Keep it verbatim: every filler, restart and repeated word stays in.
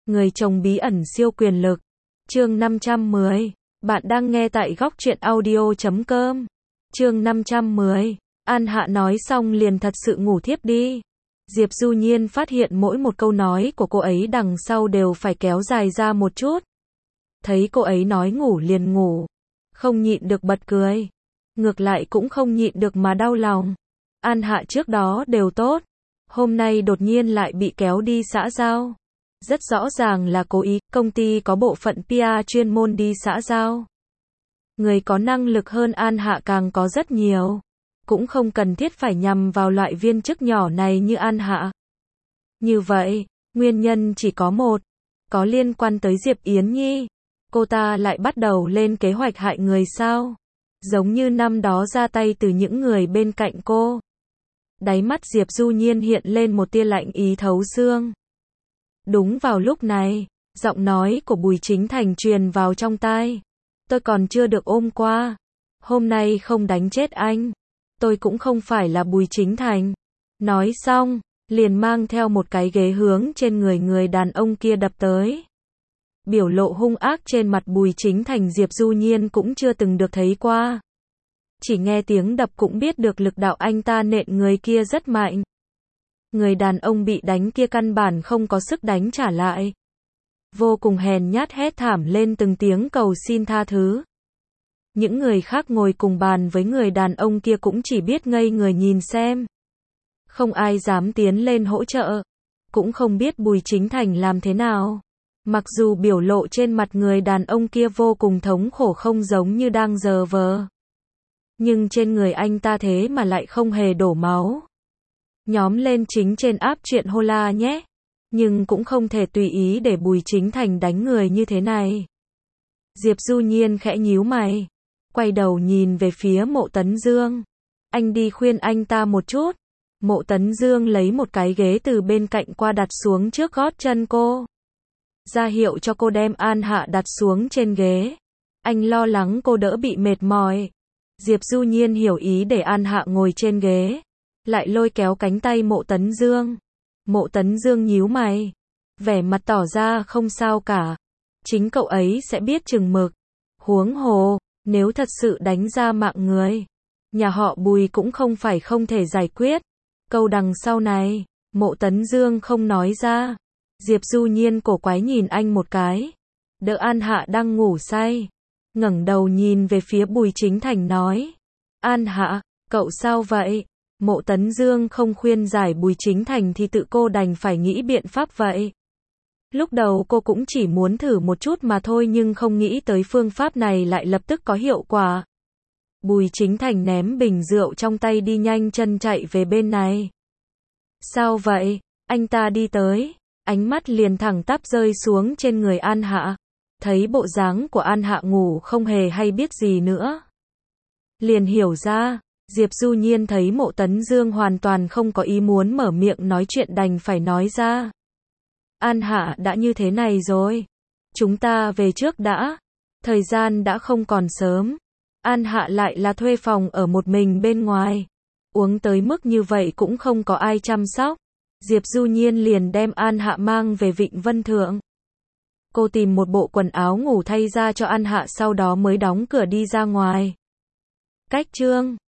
Người chồng bí ẩn siêu quyền lực. Chương năm trăm mười. Bạn đang nghe tại góc truyện audio chấm com. Chương năm trăm mười. An Hạ nói xong liền thật sự ngủ thiếp đi. Diệp Du Nhiên phát hiện mỗi một câu nói của cô ấy đằng sau đều phải kéo dài ra một chút. Thấy cô ấy nói ngủ liền ngủ. Không nhịn được bật cười. Ngược lại cũng không nhịn được mà đau lòng. An Hạ trước đó đều tốt. Hôm nay đột nhiên lại bị kéo đi xã giao. Rất rõ ràng là cố ý, công ty có bộ phận pê e chuyên môn đi xã giao. Người có năng lực hơn An Hạ càng có rất nhiều. Cũng không cần thiết phải nhằm vào loại viên chức nhỏ này như An Hạ. Như vậy, nguyên nhân chỉ có một. Có liên quan tới Diệp Yến Nhi. Cô ta lại bắt đầu lên kế hoạch hại người sao? Giống như năm đó ra tay từ những người bên cạnh cô. Đáy mắt Diệp Du Nhiên hiện lên một tia lạnh ý thấu xương. Đúng vào lúc này, giọng nói của Bùi Chính Thành truyền vào trong tai. Tôi còn chưa được ôm qua. Hôm nay không đánh chết anh. Tôi cũng không phải là Bùi Chính Thành. Nói xong, liền mang theo một cái ghế hướng trên người người đàn ông kia đập tới. Biểu lộ hung ác trên mặt Bùi Chính Thành Diệp Du Nhiên cũng chưa từng được thấy qua. Chỉ nghe tiếng đập cũng biết được lực đạo anh ta nện người kia rất mạnh. Người đàn ông bị đánh kia căn bản không có sức đánh trả lại. Vô cùng hèn nhát hét thảm lên từng tiếng cầu xin tha thứ. Những người khác ngồi cùng bàn với người đàn ông kia cũng chỉ biết ngây người nhìn xem. Không ai dám tiến lên hỗ trợ. Cũng không biết Bùi Chính Thành làm thế nào. Mặc dù biểu lộ trên mặt người đàn ông kia vô cùng thống khổ không giống như đang giở vờ. Nhưng trên người anh ta thế mà lại không hề đổ máu. Nhóm lên chính trên áp chuyện hô la nhé. Nhưng cũng không thể tùy ý để Bùi Chính Thành đánh người như thế này. Diệp Du Nhiên khẽ nhíu mày. Quay đầu nhìn về phía Mộ Tấn Dương. Anh đi khuyên anh ta một chút. Mộ Tấn Dương lấy một cái ghế từ bên cạnh qua đặt xuống trước gót chân cô. Ra hiệu cho cô đem An Hạ đặt xuống trên ghế. Anh lo lắng cô đỡ bị mệt mỏi. Diệp Du Nhiên hiểu ý để An Hạ ngồi trên ghế. Lại lôi kéo cánh tay Mộ Tấn Dương. Mộ Tấn Dương nhíu mày. Vẻ mặt tỏ ra không sao cả. Chính cậu ấy sẽ biết chừng mực. Huống hồ, nếu thật sự đánh ra mạng người. Nhà họ Bùi cũng không phải không thể giải quyết. Câu đằng sau này, Mộ Tấn Dương không nói ra. Diệp Du Nhiên cổ quái nhìn anh một cái. Đỡ An Hạ đang ngủ say. Ngẩng đầu nhìn về phía Bùi Chính Thành nói. An Hạ, cậu sao vậy? Mộ Tấn Dương không khuyên giải Bùi Chính Thành thì tự cô đành phải nghĩ biện pháp vậy. Lúc đầu cô cũng chỉ muốn thử một chút mà thôi nhưng không nghĩ tới phương pháp này lại lập tức có hiệu quả. Bùi Chính Thành ném bình rượu trong tay đi nhanh chân chạy về bên này. Sao vậy? Anh ta đi tới. Ánh mắt liền thẳng tắp rơi xuống trên người An Hạ. Thấy bộ dáng của An Hạ ngủ không hề hay biết gì nữa. Liền hiểu ra. Diệp Du Nhiên thấy Mộ Tấn Dương hoàn toàn không có ý muốn mở miệng nói chuyện đành phải nói ra. An Hạ đã như thế này rồi. Chúng ta về trước đã. Thời gian đã không còn sớm. An Hạ lại là thuê phòng ở một mình bên ngoài. Uống tới mức như vậy cũng không có ai chăm sóc. Diệp Du Nhiên liền đem An Hạ mang về Vịnh Vân Thượng. Cô tìm một bộ quần áo ngủ thay ra cho An Hạ sau đó mới đóng cửa đi ra ngoài. Cách chương